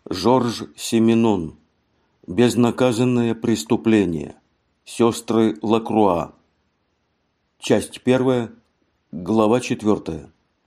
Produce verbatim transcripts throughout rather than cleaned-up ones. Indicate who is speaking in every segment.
Speaker 1: Жорж Сименон. Безнаказанное преступление. Сестры Лакруа. Часть первая. Глава четвертая.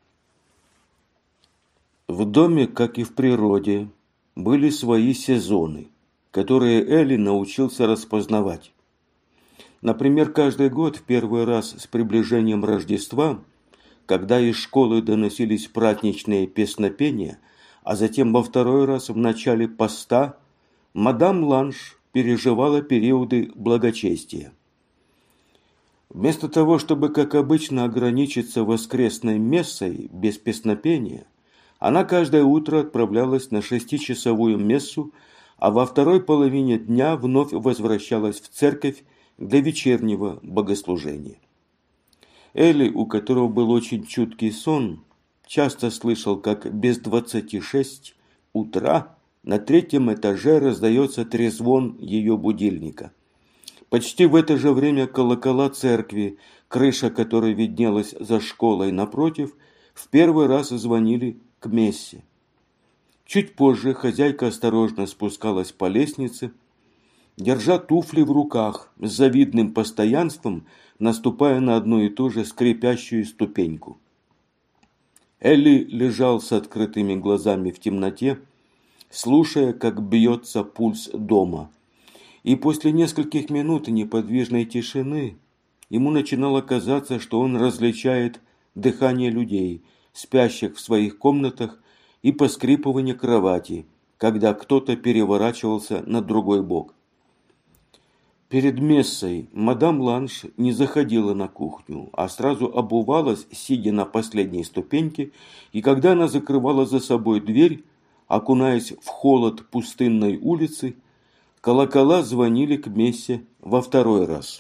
Speaker 1: В доме, как и в природе, были свои сезоны, которые Элли научился распознавать. Например, каждый год в первый раз с приближением Рождества, когда из школы доносились праздничные песнопения, а затем во второй раз в начале поста, мадам Ланш переживала периоды благочестия. Вместо того, чтобы, как обычно, ограничиться воскресной мессой без песнопения, она каждое утро отправлялась на шестичасовую мессу, а во второй половине дня вновь возвращалась в церковь для вечернего богослужения. Элли, у которого был очень чуткий сон, часто слышал, как без двадцати шесть утра на третьем этаже раздается трезвон ее будильника. Почти в это же время колокола церкви, крыша которой виднелась за школой напротив, в первый раз звонили к мессе. Чуть позже хозяйка осторожно спускалась по лестнице, держа туфли в руках, с завидным постоянством наступая на одну и ту же скрипящую ступеньку. Элли лежал с открытыми глазами в темноте, слушая, как бьется пульс дома. И после нескольких минут неподвижной тишины ему начинало казаться, что он различает дыхание людей, спящих в своих комнатах, и поскрипывание кровати, когда кто-то переворачивался на другой бок. Перед мессой мадам Ланш не заходила на кухню, а сразу обувалась, сидя на последней ступеньке, и когда она закрывала за собой дверь, окунаясь в холод пустынной улицы, колокола звонили к мессе во второй раз.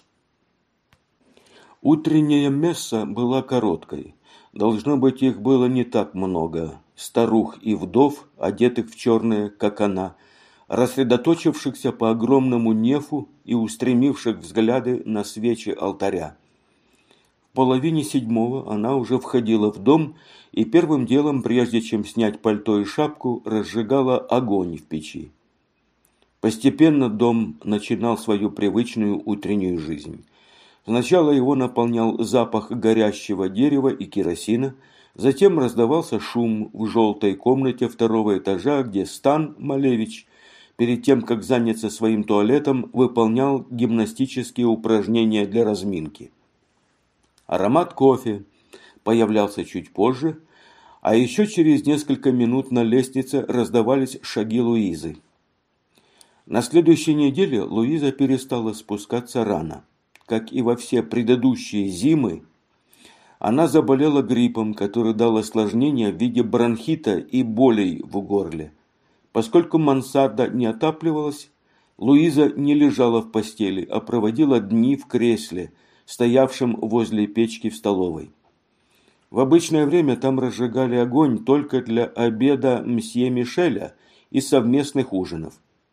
Speaker 1: Утренняя месса была короткой. Должно быть, их было не так много. Старух и вдов, одетых в черное, как она, рассредоточившихся по огромному нефу и устремивших взгляды на свечи алтаря. В половине седьмого она уже входила в дом и первым делом, прежде чем снять пальто и шапку, разжигала огонь в печи. Постепенно дом начинал свою привычную утреннюю жизнь. Сначала его наполнял запах горящего дерева и керосина, затем раздавался шум в желтой комнате второго этажа, где Стан Малевич перед тем, как заняться своим туалетом, выполнял гимнастические упражнения для разминки. Аромат кофе появлялся чуть позже, а еще через несколько минут на лестнице раздавались шаги Луизы. На следующей неделе Луиза перестала спускаться рано. Как и во все предыдущие зимы, она заболела гриппом, который дал осложнения в виде бронхита и болей в горле. Поскольку мансарда не отапливалась, Луиза не лежала в постели, а проводила дни в кресле, стоявшем возле печки в столовой. В обычное время там разжигали огонь только для обеда мсье Мишеля и совместных ужинов.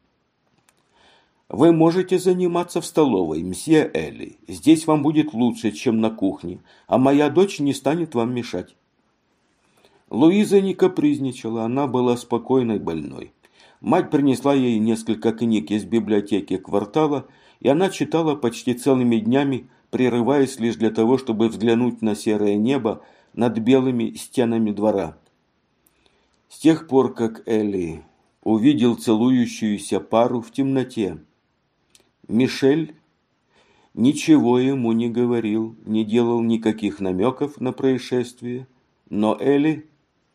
Speaker 1: «Вы можете заниматься в столовой, мсье Элли. Здесь вам будет лучше, чем на кухне, а моя дочь не станет вам мешать». Луиза не капризничала, она была спокойной больной. Мать принесла ей несколько книг из библиотеки квартала, и она читала почти целыми днями, прерываясь лишь для того, чтобы взглянуть на серое небо над белыми стенами двора. С тех пор, как Элли увидел целующуюся пару в темноте, Мишель ничего ему не говорил, не делал никаких намеков на происшествие, но Элли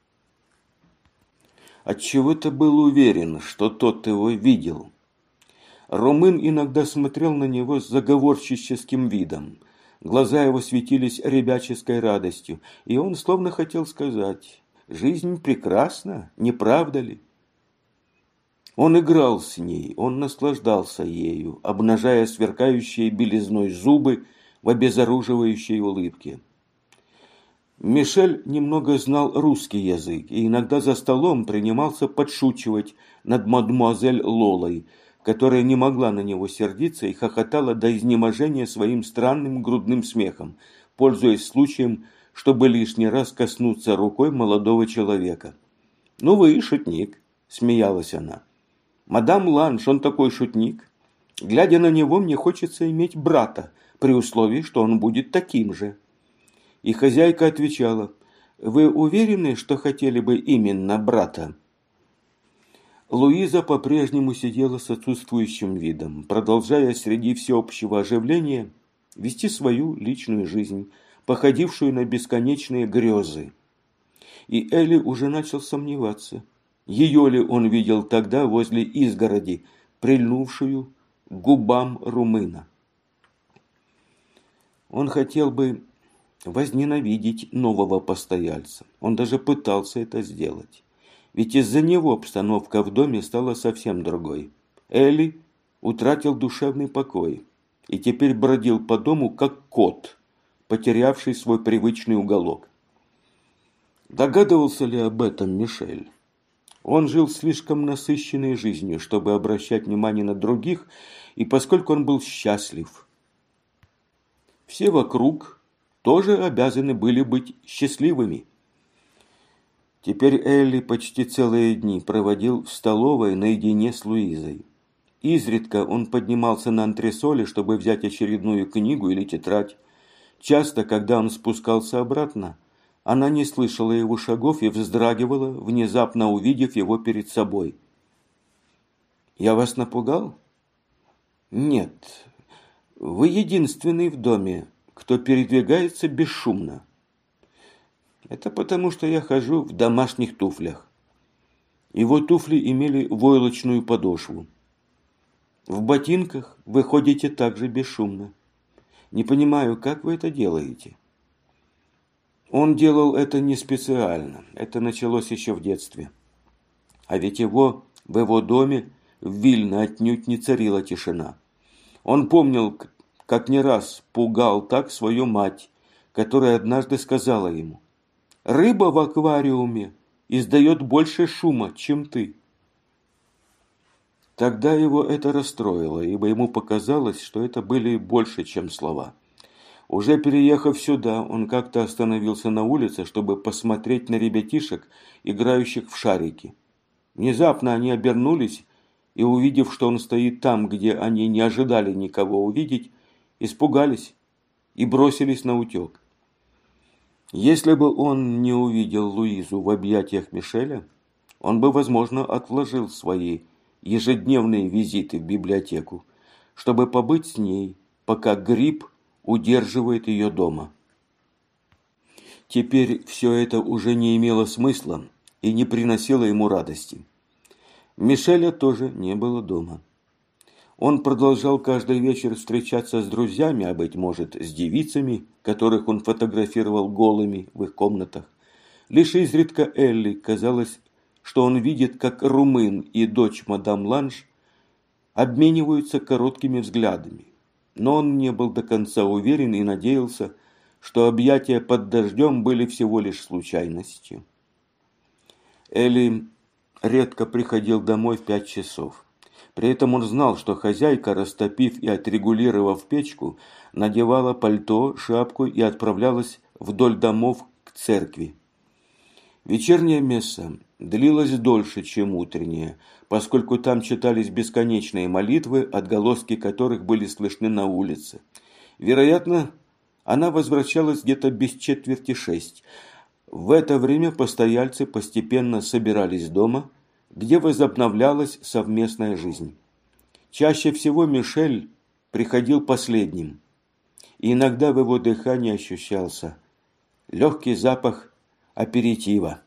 Speaker 1: отчего-то был уверен, что тот его видел. Румын иногда смотрел на него с заговорщическим видом. Глаза его светились ребяческой радостью, и он словно хотел сказать: «Жизнь прекрасна, не правда ли?» Он играл с ней, он наслаждался ею, обнажая сверкающие белизной зубы в обезоруживающей улыбке. Мишель немного знал русский язык и иногда за столом принимался подшучивать над мадемуазель Лолой, которая не могла на него сердиться и хохотала до изнеможения своим странным грудным смехом, пользуясь случаем, чтобы лишний раз коснуться рукой молодого человека. «Ну вы, шутник, – смеялась она. «Мадам Ланж, он такой шутник. Глядя на него, мне хочется иметь брата, при условии, что он будет таким же». И хозяйка отвечала: «Вы уверены, что хотели бы именно брата?» Луиза по-прежнему сидела с отсутствующим видом, продолжая среди всеобщего оживления вести свою личную жизнь, походившую на бесконечные грезы. И Элли уже начал сомневаться, ее ли он видел тогда возле изгороди, прильнувшую к губам румына. Он хотел бы возненавидеть нового постояльца. Он даже пытался это сделать. Ведь из-за него обстановка в доме стала совсем другой. Элли утратил душевный покой и теперь бродил по дому, как кот, потерявший свой привычный уголок. Догадывался ли об этом Мишель? Он жил слишком насыщенной жизнью, чтобы обращать внимание на других, и поскольку он был счастлив, все вокруг тоже обязаны были быть счастливыми. Теперь Элли почти целые дни проводил в столовой наедине с Луизой. Изредка он поднимался на антресоли, чтобы взять очередную книгу или тетрадь. Часто, когда он спускался обратно, она не слышала его шагов и вздрагивала, внезапно увидев его перед собой. «Я вас напугал?» «Нет. Вы единственный в доме, кто передвигается бесшумно». «Это потому, что я хожу в домашних туфлях». Его туфли имели войлочную подошву. «В ботинках вы ходите так же бесшумно. Не понимаю, как вы это делаете?» Он делал это не специально. Это началось еще в детстве. А ведь его в его доме в Вильно отнюдь не царила тишина. Он помнил, как не раз пугал так свою мать, которая однажды сказала ему: «Рыба в аквариуме издает больше шума, чем ты». Тогда его это расстроило, ибо ему показалось, что это были больше, чем слова. Уже переехав сюда, он как-то остановился на улице, чтобы посмотреть на ребятишек, играющих в шарики. Внезапно они обернулись и, увидев, что он стоит там, где они не ожидали никого увидеть, испугались и бросились наутек. Если бы он не увидел Луизу в объятиях Мишеля, он бы, возможно, отложил свои ежедневные визиты в библиотеку, чтобы побыть с ней, пока грипп удерживает ее дома. Теперь все это уже не имело смысла и не приносило ему радости. Мишеля тоже не было дома. Он продолжал каждый вечер встречаться с друзьями, а быть может, с девицами, которых он фотографировал голыми в их комнатах. Лишь изредка Элли казалось, что он видит, как румын и дочь мадам Ланж обмениваются короткими взглядами. Но он не был до конца уверен и надеялся, что объятия под дождем были всего лишь случайностью. Элли редко приходил домой в пять часов. При этом он знал, что хозяйка, растопив и отрегулировав печку, надевала пальто, шапку и отправлялась вдоль домов к церкви. Вечерняя месса длилась дольше, чем утренняя, поскольку там читались бесконечные молитвы, отголоски которых были слышны на улице. Вероятно, она возвращалась где-то без четверти шесть. В это время постояльцы постепенно собирались дома, где возобновлялась совместная жизнь. Чаще всего Мишель приходил последним, и иногда в его дыхании ощущался легкий запах аперитива.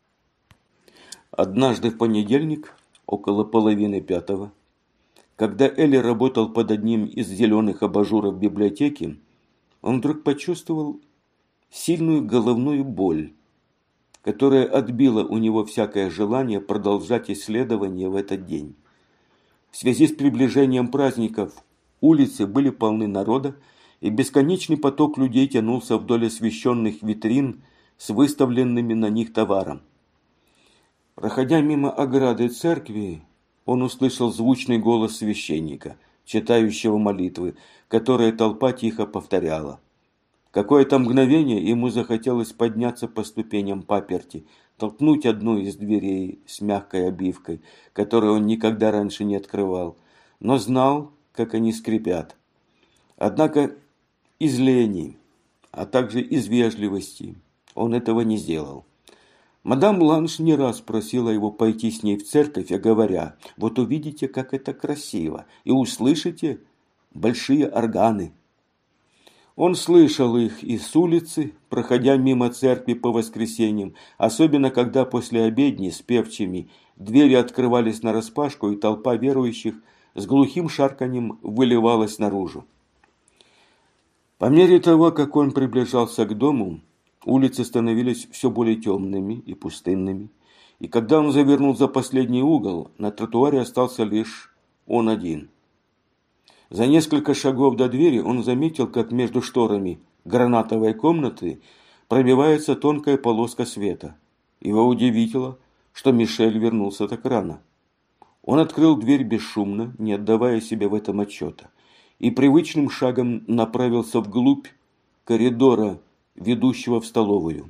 Speaker 1: Однажды в понедельник, около половины пятого, когда Элли работал под одним из зеленых абажуров библиотеки, он вдруг почувствовал сильную головную боль, которая отбила у него всякое желание продолжать исследования в этот день. В связи с приближением праздников улицы были полны народа, и бесконечный поток людей тянулся вдоль освещенных витрин с выставленными на них товаром. Проходя мимо ограды церкви, он услышал звучный голос священника, читающего молитвы, которые толпа тихо повторяла. Какое-то мгновение ему захотелось подняться по ступеням паперти, толкнуть одну из дверей с мягкой обивкой, которую он никогда раньше не открывал, но знал, как они скрипят. Однако из лени, а также из вежливости он этого не сделал. Мадам Бланш не раз просила его пойти с ней в церковь, говоря: «Вот увидите, как это красиво, и услышите большие органы». Он слышал их и с улицы, проходя мимо церкви по воскресеньям, особенно когда после обедни с певчими двери открывались нараспашку, и толпа верующих с глухим шарканьем выливалась наружу. По мере того, как он приближался к дому, улицы становились все более темными и пустынными, и когда он завернул за последний угол, на тротуаре остался лишь он один. За несколько шагов до двери он заметил, как между шторами гранатовой комнаты пробивается тонкая полоска света. Его удивило, что Мишель вернулся так рано. Он открыл дверь бесшумно, не отдавая себе в этом отчета, и привычным шагом направился вглубь коридора, ведущего в столовую.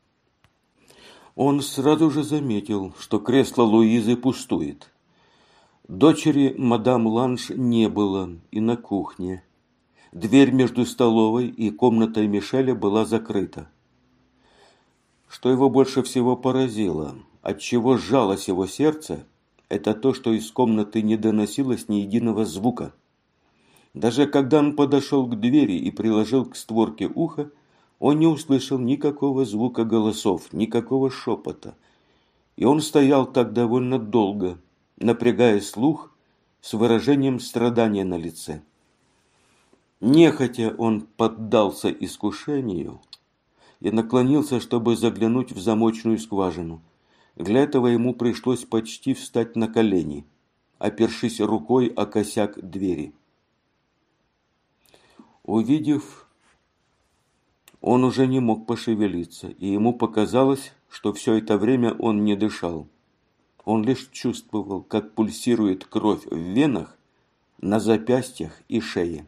Speaker 1: Он сразу же заметил, что кресло Луизы пустует. Дочери мадам Ланш не было и на кухне. Дверь между столовой и комнатой Мишеля была закрыта. Что его больше всего поразило, отчего сжалось его сердце, это то, что из комнаты не доносилось ни единого звука. Даже когда он подошел к двери и приложил к створке ухо, он не услышал никакого звука голосов, никакого шепота. И он стоял так довольно долго, напрягая слух с выражением страдания на лице. Нехотя он поддался искушению и наклонился, чтобы заглянуть в замочную скважину. Для этого ему пришлось почти встать на колени, опершись рукой о косяк двери. Увидев, он уже не мог пошевелиться, и ему показалось, что все это время он не дышал. Он лишь чувствовал, как пульсирует кровь в венах, на запястьях и шее.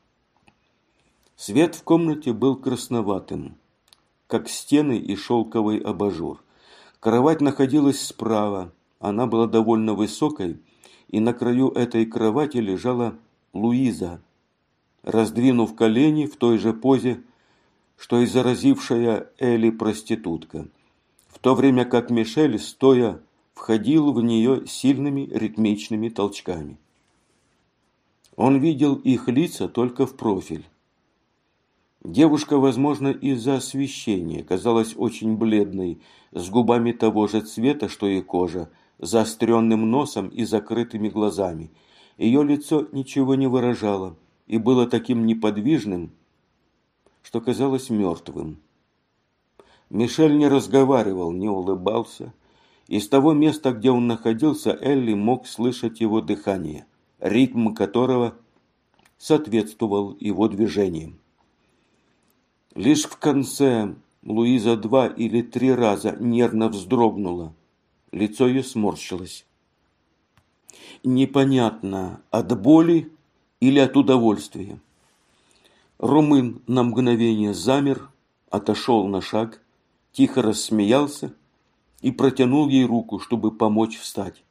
Speaker 1: Свет в комнате был красноватым, как стены и шелковый абажур. Кровать находилась справа, она была довольно высокой, и на краю этой кровати лежала Луиза, раздвинув колени в той же позе, что и заразившая Элли проститутка, в то время как Мишель, стоя, входил в нее сильными ритмичными толчками. Он видел их лица только в профиль. Девушка, возможно, из-за освещения, казалась очень бледной, с губами того же цвета, что и кожа, заостренным носом и закрытыми глазами. Ее лицо ничего не выражало и было таким неподвижным, что казалось мертвым. Мишель не разговаривал, не улыбался. Из того места, где он находился, Элли мог слышать его дыхание, ритм которого соответствовал его движениям. Лишь в конце Луиза два или три раза нервно вздрогнула. Лицо ее сморщилось. Непонятно, от боли или от удовольствия. Румын на мгновение замер, отошел на шаг, тихо рассмеялся и протянул ей руку, чтобы помочь встать.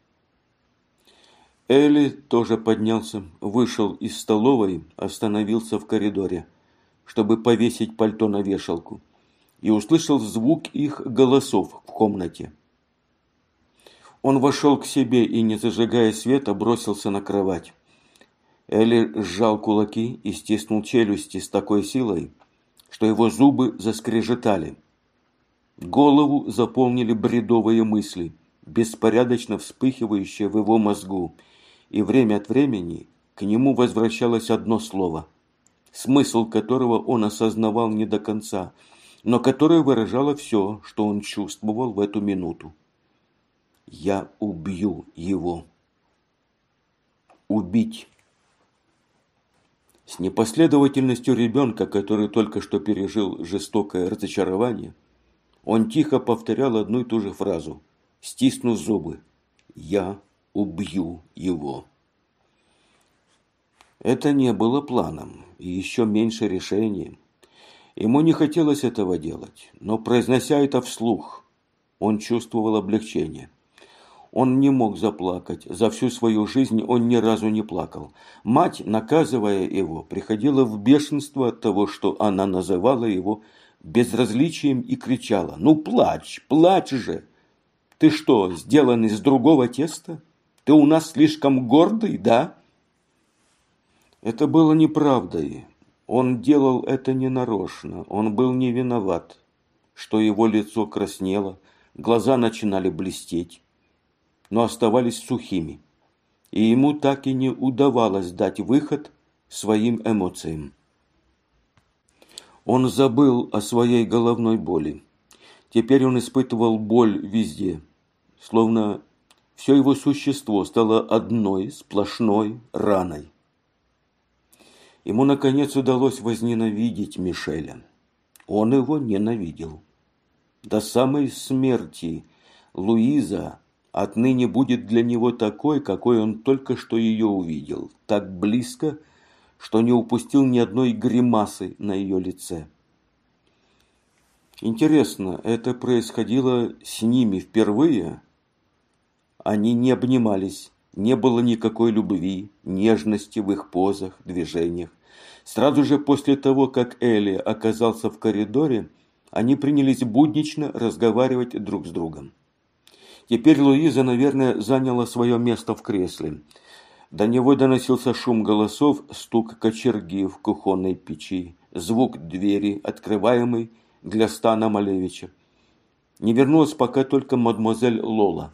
Speaker 1: Элли тоже поднялся, вышел из столовой, остановился в коридоре, чтобы повесить пальто на вешалку, и услышал звук их голосов в комнате. Он вошел к себе и, не зажигая света, бросился на кровать. Элли сжал кулаки и стиснул челюсти с такой силой, что его зубы заскрежетали. Голову заполнили бредовые мысли, беспорядочно вспыхивающие в его мозгу, и время от времени к нему возвращалось одно слово, смысл которого он осознавал не до конца, но которое выражало все, что он чувствовал в эту минуту. «Я убью его». Убить. С непоследовательностью ребенка, который только что пережил жестокое разочарование, он тихо повторял одну и ту же фразу, стиснув зубы: «Я убью его». Это не было планом, и еще меньше решением. Ему не хотелось этого делать, но, произнося это вслух, Он чувствовал облегчение. Он не мог заплакать. За всю свою жизнь он ни разу не плакал. Мать, наказывая его, приходила в бешенство от того, что она называла его безразличием и кричала: «Ну плачь, плачь же! Ты что, сделан из другого теста? Ты у нас слишком гордый, да?» Это было неправдой. Он делал это ненарочно. Он был не виноват, что его лицо краснело, глаза начинали блестеть, но оставались сухими. И ему так и не удавалось дать выход своим эмоциям. Он забыл о своей головной боли. Теперь он испытывал боль везде, словно все его существо стало одной сплошной раной. Ему, наконец, удалось возненавидеть Мишеля. Он его ненавидел. До самой смерти Луиза отныне будет для него такой, какой он только что ее увидел. Так близко, что не упустил ни одной гримасы на ее лице. Интересно, это происходило с ними впервые? Они не обнимались. Не было никакой любви, нежности в их позах, движениях. Сразу же после того, как Элли оказался в коридоре, они принялись буднично разговаривать друг с другом. Теперь Луиза, наверное, заняла свое место в кресле. До него доносился шум голосов, стук кочерги в кухонной печи, звук двери, открываемой для Стана Малевича. Не вернулась пока только мадемуазель Лола.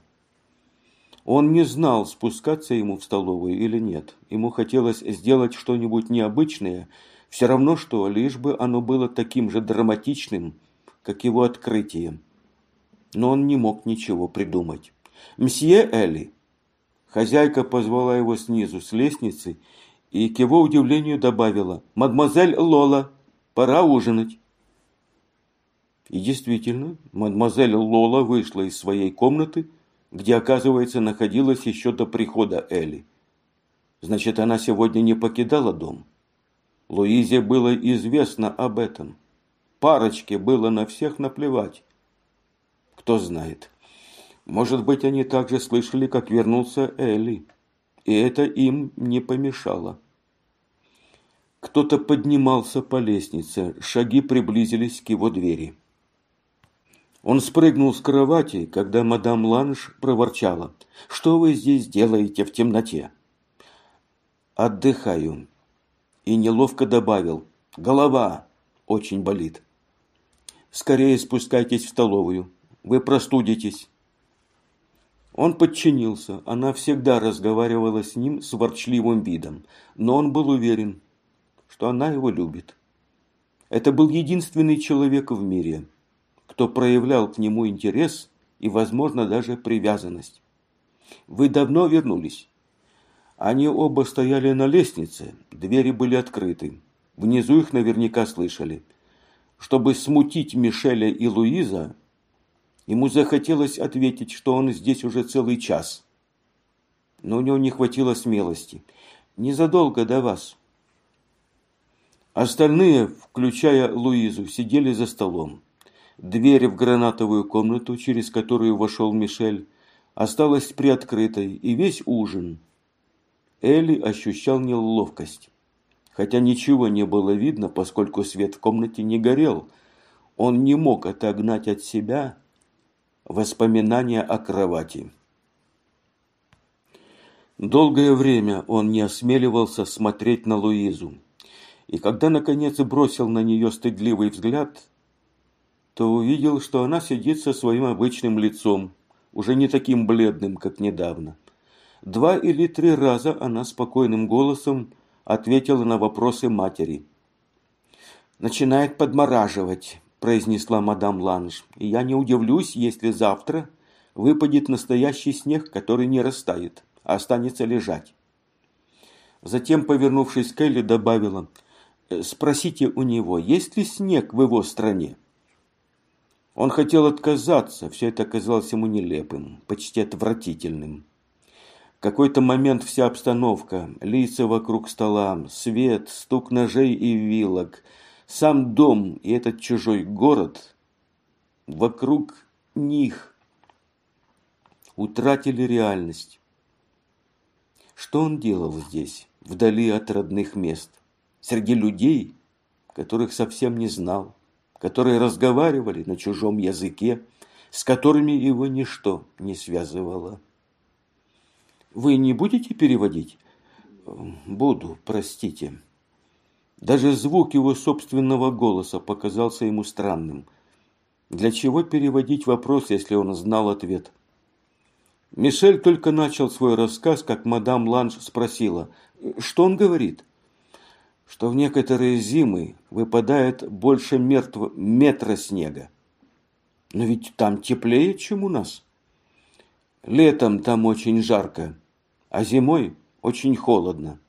Speaker 1: Он не знал, спускаться ему в столовую или нет. Ему хотелось сделать что-нибудь необычное, все равно что, лишь бы оно было таким же драматичным, как его открытие. Но он не мог ничего придумать. «Мсье Элли!» Хозяйка позвала его снизу, с лестницы, и к его удивлению добавила: «Мадемуазель Лола, пора ужинать». И действительно, мадемуазель Лола вышла из своей комнаты, где, оказывается, находилась еще до прихода Элли. Значит, она сегодня не покидала дом. Луизе было известно об этом. Парочке было на всех наплевать. Кто знает. Может быть, они также слышали, как вернулся Элли. И это им не помешало. Кто-то поднимался по лестнице. Шаги приблизились к его двери. Он спрыгнул с кровати, когда мадам Ланж проворчала: «Что вы здесь делаете в темноте?» «Отдыхаю». И неловко добавил: «Голова очень болит». «Скорее спускайтесь в столовую. Вы простудитесь». Он подчинился. Она всегда разговаривала с ним с ворчливым видом, но он был уверен, что она его любит. Это был единственный человек в мире, кто проявлял к нему интерес и, возможно, даже привязанность. «Вы давно вернулись?» Они оба стояли на лестнице, двери были открыты. Внизу их наверняка слышали. Чтобы смутить Мишеля и Луиза, ему захотелось ответить, что он здесь уже целый час. Но у него не хватило смелости. «Незадолго до вас». Остальные, включая Луизу, сидели за столом. Дверь в гранатовую комнату, через которую вошел Мишель, осталась приоткрытой, и весь ужин Элли ощущал неловкость. Хотя ничего не было видно, поскольку свет в комнате не горел. Он не мог отогнать от себя воспоминания о кровати. Долгое время он не осмеливался смотреть на Луизу. И когда, наконец, бросил на нее стыдливый взгляд, то увидел, что она сидит со своим обычным лицом, уже не таким бледным, как недавно. Два или три раза она спокойным голосом ответила на вопросы матери. «Начинает подмораживать», – произнесла мадам Ланж, «и я не удивлюсь, если завтра выпадет настоящий снег, который не растает, а останется лежать». Затем, повернувшись к Элли, добавила: «Спросите у него, есть ли снег в его стране?» Он хотел отказаться, все это казалось ему нелепым, почти отвратительным. В какой-то момент вся обстановка, лица вокруг стола, свет, стук ножей и вилок, сам дом и этот чужой город, вокруг них утратили реальность. Что он делал здесь, вдали от родных мест, среди людей, которых совсем не знал, которые разговаривали на чужом языке, с которыми его ничто не связывало? «Вы не будете переводить?» «Буду, простите». Даже звук его собственного голоса показался ему странным. Для чего переводить вопрос, если он знал ответ? Мишель только начал свой рассказ, как мадам Ланж спросила, что он говорит? Что в некоторые зимы выпадает больше мертвого метра снега. Но ведь там теплее, чем у нас. Летом там очень жарко, а зимой очень холодно.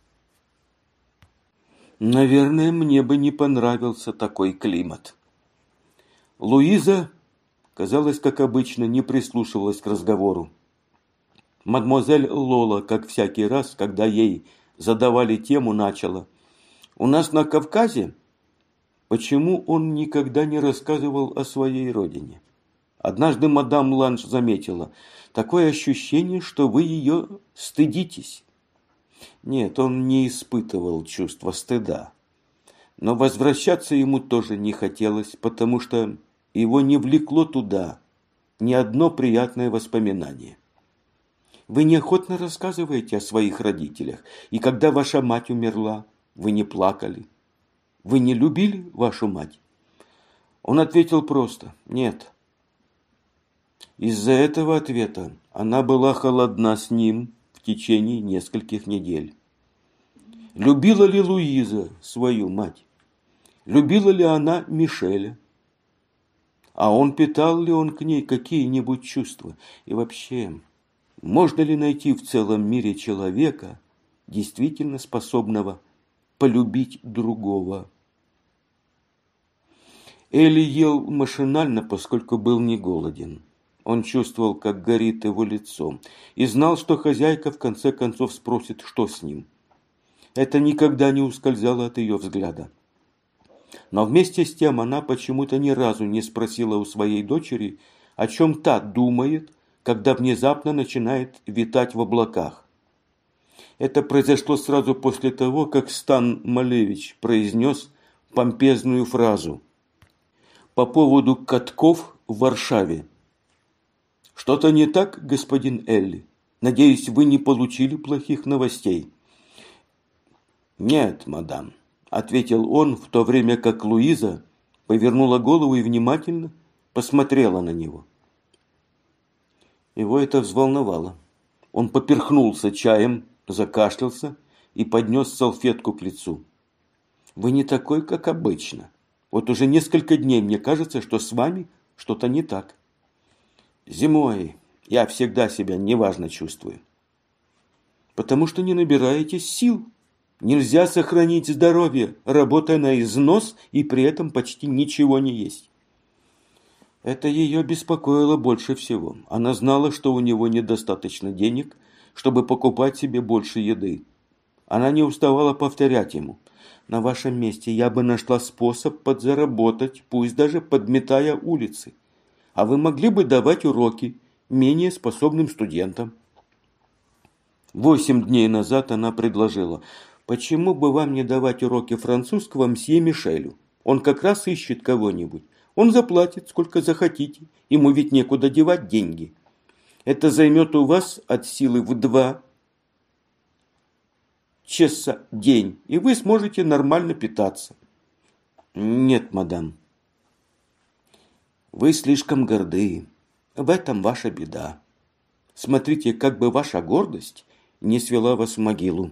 Speaker 1: Наверное, мне бы не понравился такой климат. Луиза, казалось, как обычно, не прислушивалась к разговору. Мадемуазель Лола, как всякий раз, когда ей задавали тему, начала. «У нас на Кавказе...» Почему он никогда не рассказывал о своей родине? Однажды мадам Ланж заметила. Такое ощущение, что вы ее стыдитесь. Нет, он не испытывал чувства стыда. Но возвращаться ему тоже не хотелось, потому что его не влекло туда ни одно приятное воспоминание. Вы неохотно рассказываете о своих родителях, и когда ваша мать умерла, вы не плакали. Вы не любили вашу мать? Он ответил просто «нет». Из-за этого ответа она была холодна с ним в течение нескольких недель. Любила ли Луиза свою мать? Любила ли она Мишеля? А он питал ли он к ней какие-нибудь чувства? И вообще, можно ли найти в целом мире человека, действительно способного полюбить другого? Эли ел машинально, поскольку был не голоден. Он чувствовал, как горит его лицо, и знал, что хозяйка в конце концов спросит, что с ним. Это никогда не ускользало от ее взгляда. Но вместе с тем она почему-то ни разу не спросила у своей дочери, о чем та думает, когда внезапно начинает витать в облаках. Это произошло сразу после того, как Стан Малевич произнес помпезную фразу по поводу катков в Варшаве. «Что-то не так, господин Элли? Надеюсь, вы не получили плохих новостей?» «Нет, мадам», – ответил он, в то время как Луиза повернула голову и внимательно посмотрела на него. Его это взволновало. Он поперхнулся чаем, закашлялся и поднес салфетку к лицу. «Вы не такой, как обычно. Вот уже несколько дней мне кажется, что с вами что-то не так. Зимой я всегда себя неважно чувствую. Потому что не набираетесь сил. Нельзя сохранить здоровье, работая на износ и при этом почти ничего не есть». Это ее беспокоило больше всего. Она знала, что у него недостаточно денег, чтобы покупать себе больше еды. Она не уставала повторять ему: «На вашем месте я бы нашла способ подзаработать, пусть даже подметая улицы. А вы могли бы давать уроки менее способным студентам». Восемь дней назад она предложила: «Почему бы вам не давать уроки французского мсье Мишелю? Он как раз ищет кого-нибудь. Он заплатит, сколько захотите. Ему ведь некуда девать деньги. Это займет у вас от силы в два часа в день, и вы сможете нормально питаться». «Нет, мадам. Вы слишком горды. В этом ваша беда. Смотрите, как бы ваша гордость не свела вас в могилу».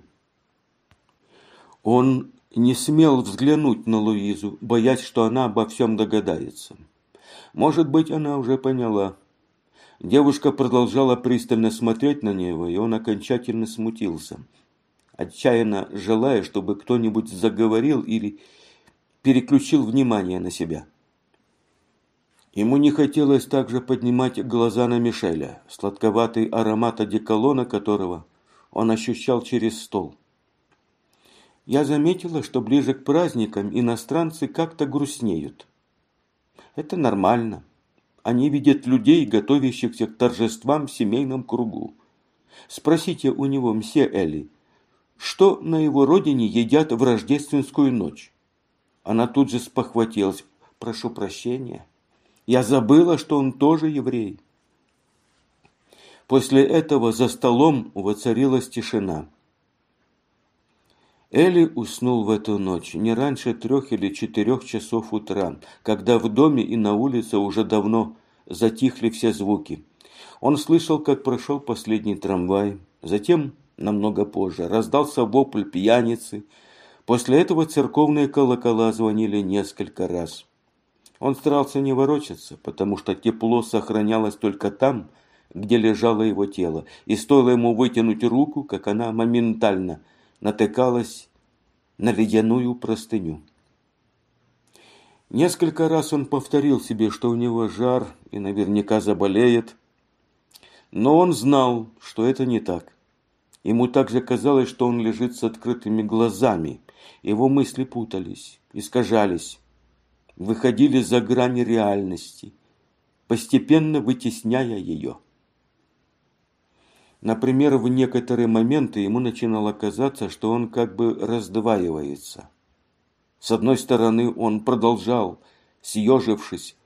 Speaker 1: Он не смел взглянуть на Луизу, боясь, что она обо всем догадается. Может быть, она уже поняла. Девушка продолжала пристально смотреть на него, и он окончательно смутился, отчаянно желая, чтобы кто-нибудь заговорил или переключил внимание на себя. Ему не хотелось также поднимать глаза на Мишеля, сладковатый аромат одеколона которого он ощущал через стол. «Я заметила, что ближе к праздникам иностранцы как-то грустнеют. Это нормально. они видят людей, готовящихся к торжествам в семейном кругу. Спросите у него, мсье Элли, что на его родине едят в рождественскую ночь? Она тут же спохватилась. Прошу прощения, я забыла, что он тоже еврей. После этого за столом воцарилась тишина. Элли уснул в эту ночь не раньше трех или четырех часов утра, когда в доме и на улице уже давно затихли все звуки. Он слышал, как прошел последний трамвай, затем, намного позже, раздался вопль пьяницы. После этого церковные колокола звонили несколько раз. Он старался не ворочаться, потому что тепло сохранялось только там, где лежало его тело, и стоило ему вытянуть руку, как она моментально натыкалась на ледяную простыню. Несколько раз он повторил себе, что у него жар и наверняка заболеет, но он знал, что это не так. Ему также казалось, что он лежит с открытыми глазами, его мысли путались, искажались, выходили за грани реальности, постепенно вытесняя ее. Например, в некоторые моменты ему начинало казаться, что он как бы раздваивается. С одной стороны, он продолжал, съежившись,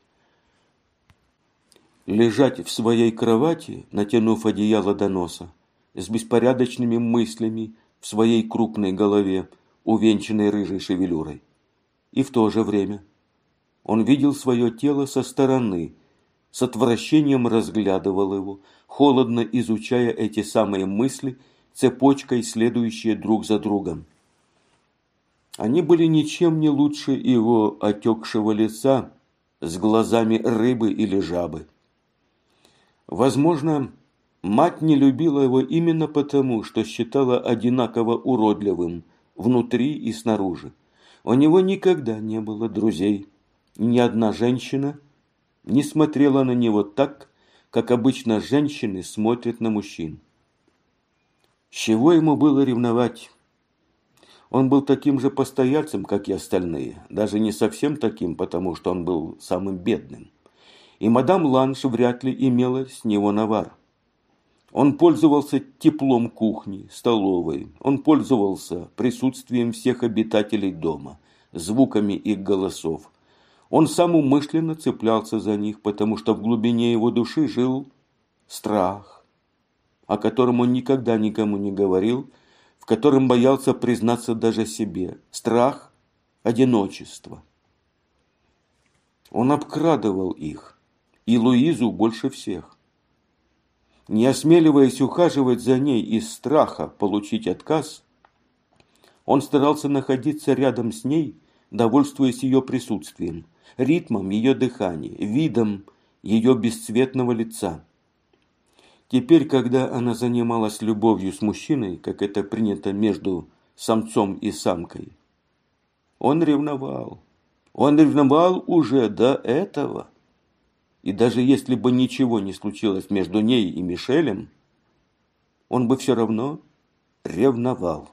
Speaker 1: лежать в своей кровати, натянув одеяло до носа, с беспорядочными мыслями в своей крупной голове, увенчанной рыжей шевелюрой. И в то же время он видел свое тело со стороны, с отвращением разглядывал его, холодно изучая эти самые мысли, цепочкой следующие друг за другом. Они были ничем не лучше его отекшего лица с глазами рыбы или жабы. Возможно, мать не любила его именно потому, что считала одинаково уродливым внутри и снаружи. У него никогда не было друзей. Ни одна женщина не смотрела на него так, как обычно женщины смотрят на мужчин. С чего ему было ревновать? Он был таким же постояльцем, как и остальные, даже не совсем таким, потому что он был самым бедным. И мадам Ланш вряд ли имела с него навар. Он пользовался теплом кухни, столовой, он пользовался присутствием всех обитателей дома, звуками их голосов. Он сам умышленно цеплялся за них, потому что в глубине его души жил страх, о котором он никогда никому не говорил, в котором боялся признаться даже себе. Страх одиночества. Он обкрадывал их, и Луизу больше всех. Не осмеливаясь ухаживать за ней из страха получить отказ, он старался находиться рядом с ней, довольствуясь ее присутствием, ритмом ее дыхания, видом ее бесцветного лица. Теперь, когда она занималась любовью с мужчиной, как это принято между самцом и самкой, он ревновал. Он ревновал уже до этого. И даже если бы ничего не случилось между ней и Мишелем, он бы все равно ревновал.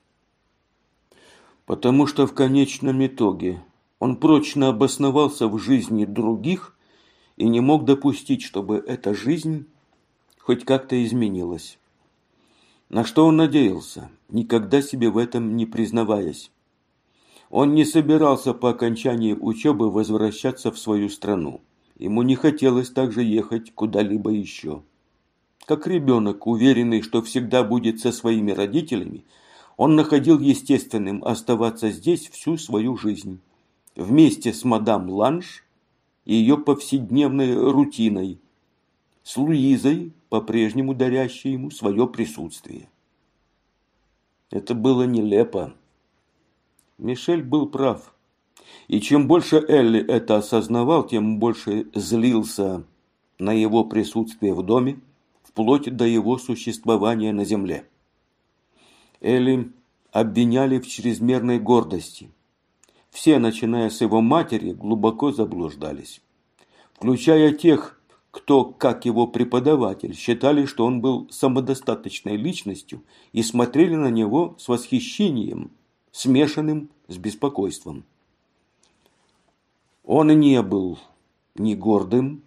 Speaker 1: Потому что в конечном итоге он прочно обосновался в жизни других и не мог допустить, чтобы эта жизнь хоть как-то изменилась. На что он надеялся, никогда себе в этом не признаваясь? Он не собирался по окончании учебы возвращаться в свою страну. Ему не хотелось также ехать куда-либо еще. Как ребенок, уверенный, что всегда будет со своими родителями, он находил естественным оставаться здесь всю свою жизнь, вместе с мадам Ланш и ее повседневной рутиной, с Луизой, по-прежнему дарящей ему свое присутствие. Это было нелепо. Мишель был прав. И чем больше Элли это осознавал, тем больше злился на его присутствие в доме, вплоть до его существования на земле. Элли обвиняли в чрезмерной гордости. Все, начиная с его матери, глубоко заблуждались. Включая тех, кто, как его преподаватель, считали, что он был самодостаточной личностью и смотрели на него с восхищением, смешанным с беспокойством. Он не был ни гордым,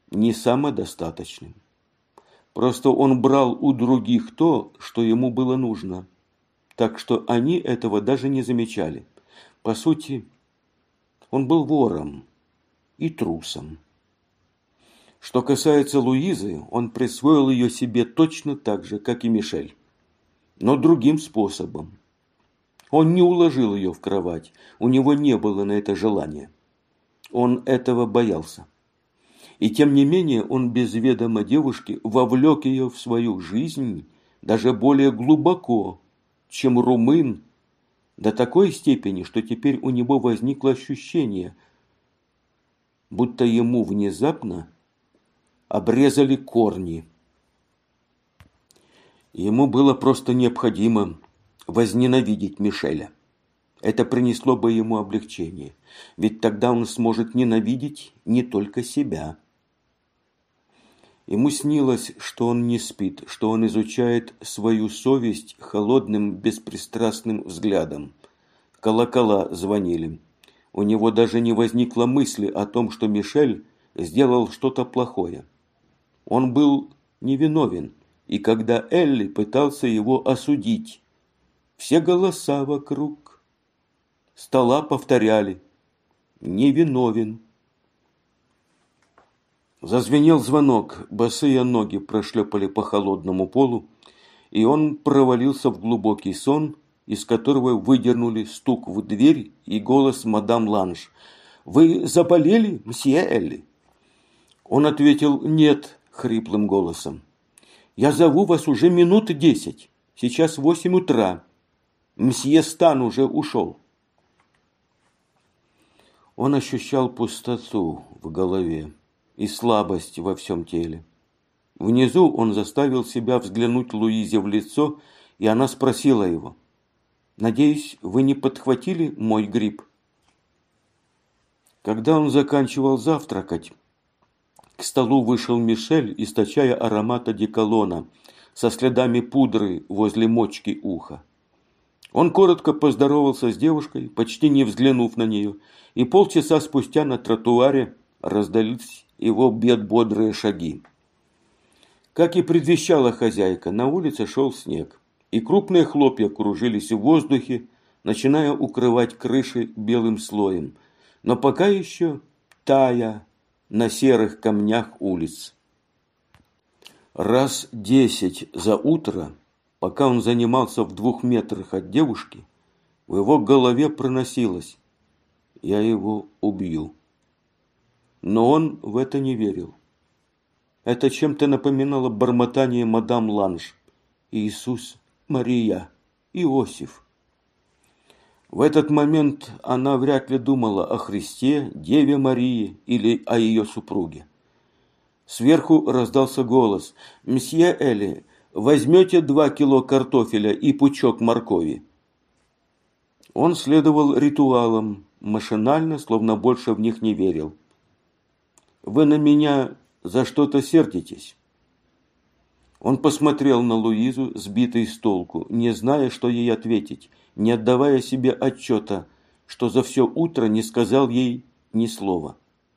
Speaker 1: не самодостаточным. Просто он брал у других то, что ему было нужно, так что они этого даже не замечали. По сути, он был вором и трусом. Что касается Луизы, он присвоил ее себе точно так же, как и Мишель, но другим способом. Он не уложил ее в кровать, у него не было на это желания. Он этого боялся. И тем не менее он без ведома девушки вовлек ее в свою жизнь даже более глубоко, чем румын, до такой степени, что теперь у него возникло ощущение, будто ему внезапно обрезали корни. Ему было просто необходимо возненавидеть Мишеля. Это принесло бы ему облегчение, ведь тогда он сможет ненавидеть не только себя. Ему снилось, что он не спит, что он изучает свою совесть холодным, беспристрастным взглядом. Колокола звонили. У него даже не возникло мысли о том, что Мишель сделал что-то плохое. Он был невиновен, и когда Элли пытался его осудить, все голоса вокруг стола повторяли «невиновен». Зазвенел звонок, босые ноги прошлепали по холодному полу, и он провалился в глубокий сон, из которого выдернули стук в дверь и голос мадам Ланж. «Вы заболели, мсье Элли?» Он ответил «нет» хриплым голосом. «Я зову вас уже минут десять. Сейчас восемь утра. Мсье Стан уже ушел». Он ощущал пустоту в голове и слабость во всем теле. Внизу он заставил себя взглянуть Луизе в лицо, и она спросила его: «Надеюсь, вы не подхватили мой грипп?» Когда он заканчивал завтракать, к столу вышел Мишель, источая аромат одеколона, со следами пудры возле мочки уха. Он коротко поздоровался с девушкой, почти не взглянув на нее, и полчаса спустя на тротуаре раздались его бодрые шаги. Как и предвещала хозяйка, на улице шел снег, и крупные хлопья кружились в воздухе, начиная укрывать крыши белым слоем, но пока еще тая на серых камнях улиц. Раз десять за утро, пока он занимался в двух метрах от девушки, в его голове проносилось: «Я его убью». Но он в это не верил. Это чем-то напоминало бормотание мадам Ланж: «Иисус, Мария, Иосиф». В этот момент она вряд ли думала о Христе, Деве Марии или о ее супруге. Сверху раздался голос: «Мсье Элли, возьмете два кило картофеля и пучок моркови?» Он следовал ритуалам, машинально, словно больше в них не верил. «Вы на меня за что-то сердитесь?» Он посмотрел на Луизу, сбитый с толку, не зная, что ей ответить, не отдавая себе отчета, что за все утро не сказал ей ни слова.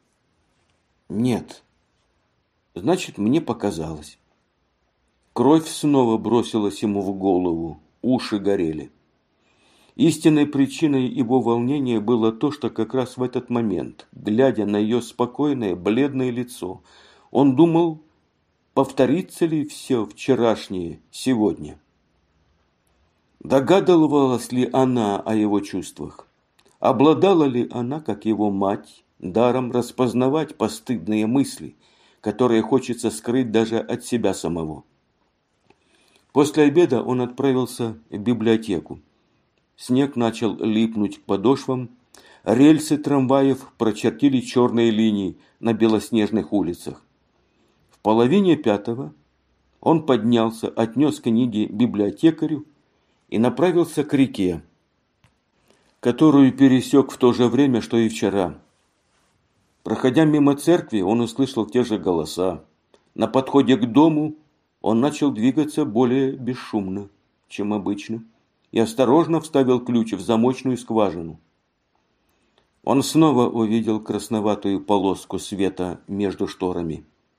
Speaker 1: «Нет. Значит, мне показалось». Кровь снова бросилась ему в голову, уши горели. Истинной причиной его волнения было то, что как раз в этот момент, глядя на ее спокойное, бледное лицо, он думал, повторится ли все вчерашнее сегодня. Догадывалась ли она о его чувствах? Обладала ли она, как его мать, даром распознавать постыдные мысли, которые хочется скрыть даже от себя самого? После обеда он отправился в библиотеку. Снег начал липнуть к подошвам, рельсы трамваев прочертили черные линии на белоснежных улицах. В половине пятого он поднялся, отнес книги библиотекарю и направился к реке, которую пересек в то же время, что и вчера. Проходя мимо церкви, он услышал те же голоса. На подходе к дому он начал двигаться более бесшумно, чем обычно, и осторожно вставил ключ в замочную скважину. Он снова увидел красноватую полоску света между шторами.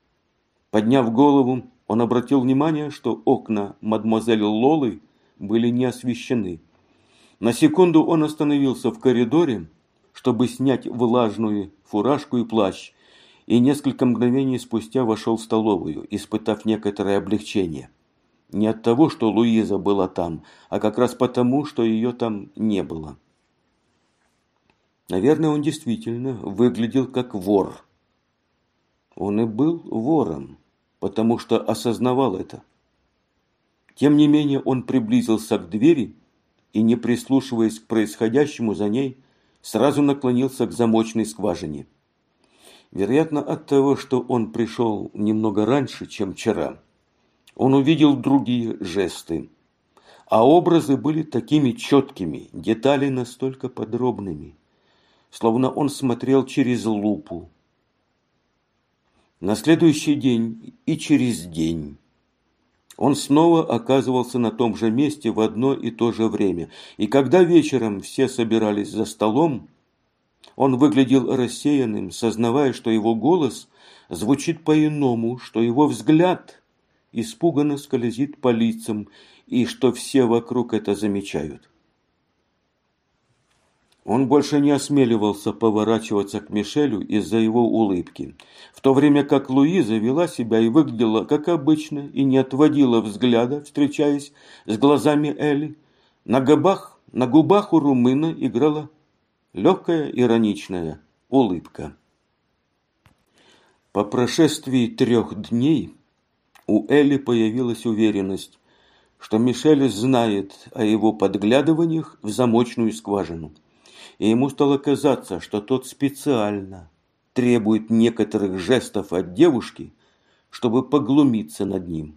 Speaker 1: Подняв голову, он обратил внимание, что окна мадемуазель Лолы были не освещены. На секунду он остановился в коридоре, чтобы снять влажную фуражку и плащ, и несколько мгновений спустя вошел в столовую, испытав некоторое облегчение. Не от того, что Луиза была там, а как раз потому, что ее там не было. Наверное, он действительно выглядел как вор. Он и был вором, потому что осознавал это. Тем не менее, он приблизился к двери и, не прислушиваясь к происходящему за ней, сразу наклонился к замочной скважине. Вероятно, от того, что он пришел немного раньше, чем вчера, он увидел другие жесты, а образы были такими четкими, детали настолько подробными, словно он смотрел через лупу. На следующий день и через день он снова оказывался на том же месте в одно и то же время, и когда вечером все собирались за столом, он выглядел рассеянным, сознавая, что его голос звучит по-иному, что его взгляд испуганно скользит по лицам, и что все вокруг это замечают. Он больше не осмеливался поворачиваться к Мишелю из-за его улыбки, в то время как Луиза вела себя и выглядела как обычно и не отводила взгляда, встречаясь с глазами Элли. На губах, на губах у румына играла легкая ироничная улыбка. По прошествии трех дней у Элли появилась уверенность, что Мишель знает о его подглядываниях в замочную скважину. И ему стало казаться, что тот специально требует некоторых жестов от девушки, чтобы поглумиться над ним.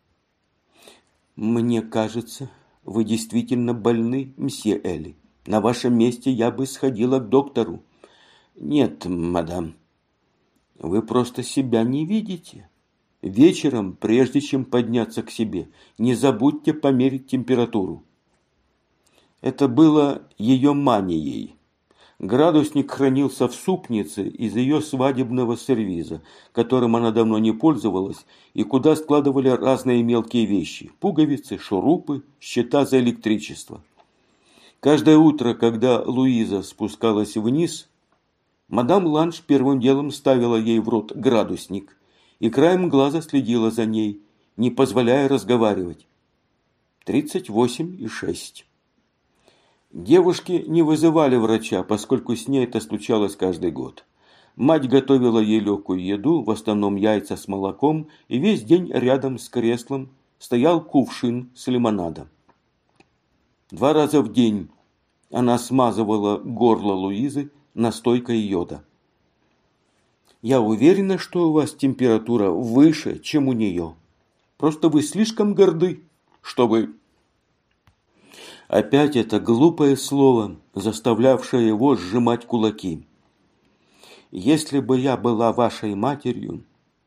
Speaker 1: «Мне кажется, вы действительно больны, мсье Элли. На вашем месте я бы сходила к доктору». «Нет, мадам, вы просто себя не видите. Вечером, прежде чем подняться к себе, не забудьте померить температуру». Это было ее манией. Градусник хранился в супнице из ее свадебного сервиза, которым она давно не пользовалась, и куда складывали разные мелкие вещи – пуговицы, шурупы, счета за электричество. Каждое утро, когда Луиза спускалась вниз, мадам Ланж первым делом ставила ей в рот градусник и краем глаза следила за ней, не позволяя разговаривать. тридцать восемь и шесть. Девушки не вызывали врача, поскольку с ней это случалось каждый год. Мать готовила ей легкую еду, в основном яйца с молоком, и весь день рядом с креслом стоял кувшин с лимонадом. Два раза в день она смазывала горло Луизы настойкой йода. «Я уверена, что у вас температура выше, чем у нее. Просто вы слишком горды, чтобы...» Опять это глупое слово, заставлявшее его сжимать кулаки. «Если бы я была вашей матерью...»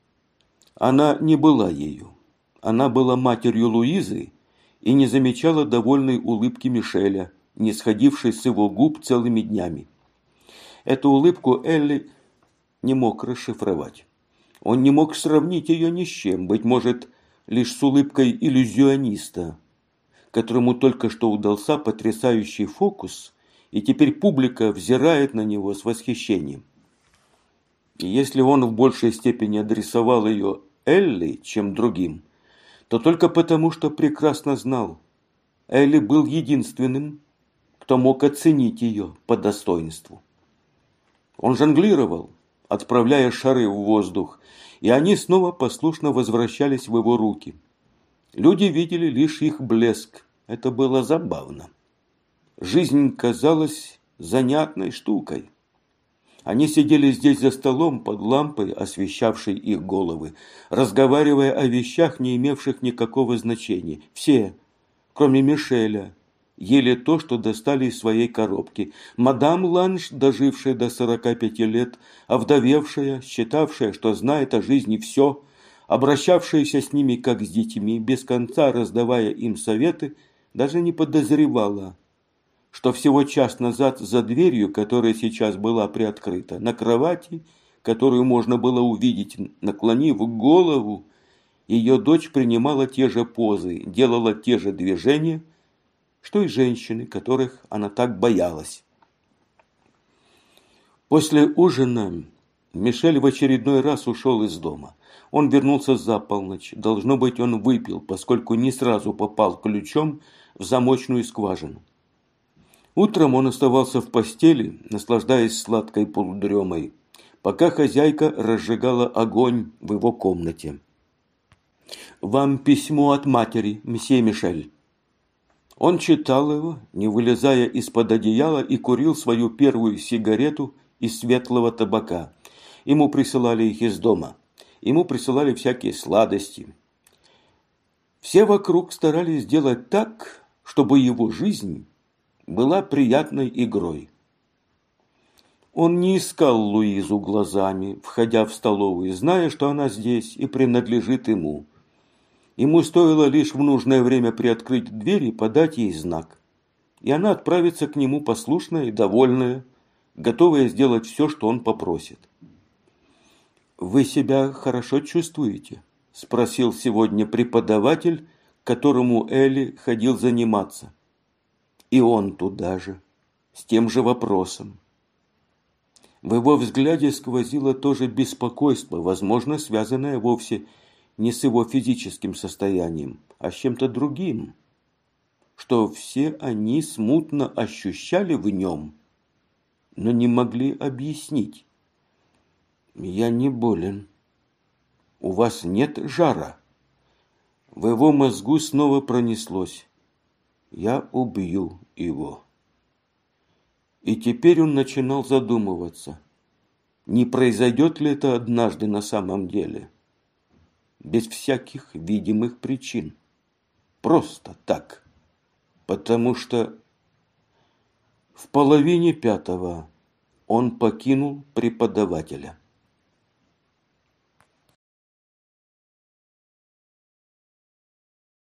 Speaker 1: Она не была ею. Она была матерью Луизы и не замечала довольной улыбки Мишеля, не сходившей с его губ целыми днями. Эту улыбку Элли не мог расшифровать. Он не мог сравнить ее ни с чем, быть может, лишь с улыбкой иллюзиониста, которому только что удался потрясающий фокус, и теперь публика взирает на него с восхищением. И если он в большей степени адресовал ее Элли, чем другим, то только потому, что прекрасно знал, Элли был единственным, кто мог оценить ее по достоинству. Он жонглировал, отправляя шары в воздух, и они снова послушно возвращались в его руки. Люди видели лишь их блеск. Это было забавно. Жизнь казалась занятной штукой. Они сидели здесь за столом под лампой, освещавшей их головы, разговаривая о вещах, не имевших никакого значения. Все, кроме Мишеля, ели то, что достали из своей коробки. Мадам Ланж, дожившая до сорока пяти лет, овдовевшая, считавшая, что знает о жизни все, обращавшаяся с ними как с детьми, без конца раздавая им советы, даже не подозревала, что всего час назад за дверью, которая сейчас была приоткрыта, на кровати которую можно было увидеть, наклонив голову, ее дочь принимала те же позы, делала те же движения, что и женщины, которых она так боялась. После ужина Мишель в очередной раз ушел из дома. Он вернулся за полночь. Должно быть, он выпил, поскольку не сразу попал ключом в замочную скважину. Утром он оставался в постели, наслаждаясь сладкой полудремой, пока хозяйка разжигала огонь в его комнате. «Вам письмо от матери, месье Мишель». Он читал его, не вылезая из-под одеяла, и курил свою первую сигарету из светлого табака. Ему присылали их из дома. Ему присылали всякие сладости. Все вокруг старались сделать так, чтобы его жизнь была приятной игрой. Он не искал Луизу глазами, входя в столовую, зная, что она здесь и принадлежит ему. Ему стоило лишь в нужное время приоткрыть дверь и подать ей знак. И она отправится к нему послушная и довольная, готовая сделать все, что он попросит. «Вы себя хорошо чувствуете?» – спросил сегодня преподаватель, к которому Элли ходил заниматься. И он туда же, с тем же вопросом. В его взгляде сквозило тоже беспокойство, возможно, связанное вовсе не с его физическим состоянием, а с чем-то другим, что все они смутно ощущали в нем, но не могли объяснить. «Я не болен. У вас нет жара?» В его мозгу снова пронеслось: «Я убью его». И теперь он начинал задумываться, не произойдет ли это однажды на самом деле, без всяких видимых причин, просто так, потому что в половине пятого он покинул преподавателя.